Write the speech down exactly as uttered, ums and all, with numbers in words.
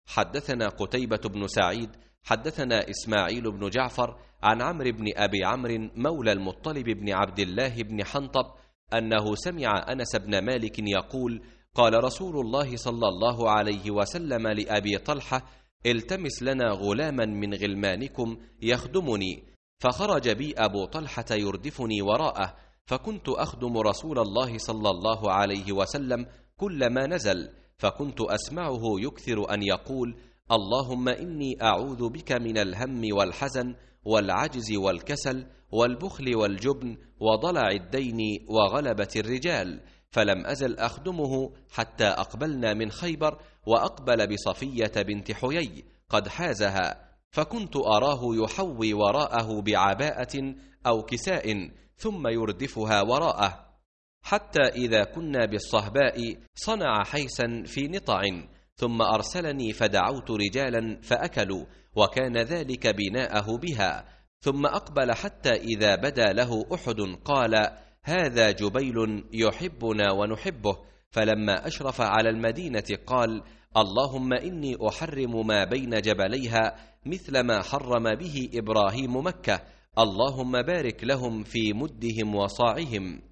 حدثنا قتيبة بن سعيد حدثنا إسماعيل بن جعفر عن عمرو بن أبي عمرو مولى المطلب بن عبد الله بن حنطب أنه سمع أنس بن مالك يقول: قال رسول الله صلى الله عليه وسلم لأبي طلحة: التمس لنا غلاما من غلمانكم يخدمني. فخرج بي أبو طلحة يردفني وراءه، فكنت أخدم رسول الله صلى الله عليه وسلم كلما نزل، فكنت أسمعه يكثر أن يقول: اللهم إني أعوذ بك من الهم والحزن والعجز والكسل والبخل والجبن وضلع الدين وغلبة الرجال. فلم أزل أخدمه حتى أقبلنا من خيبر، وأقبل بصفية بنت حيي قد حازها، فكنت أراه يحوي وراءه بعباءة أو كساء ثم يردفها وراءه، حتى إذا كنا بالصهباء صنع حيسا في نطع، ثم أرسلني فدعوت رجالا فأكلوا، وكان ذلك بناءه بها. ثم أقبل حتى إذا بدا له أحد قال: هذا جبيل يحبنا ونحبه. فلما أشرف على المدينة قال: اللهم إني أحرم ما بين جبليها مثل ما حرم به إبراهيم مكة، اللهم بارك لهم في مدهم وصاعهم.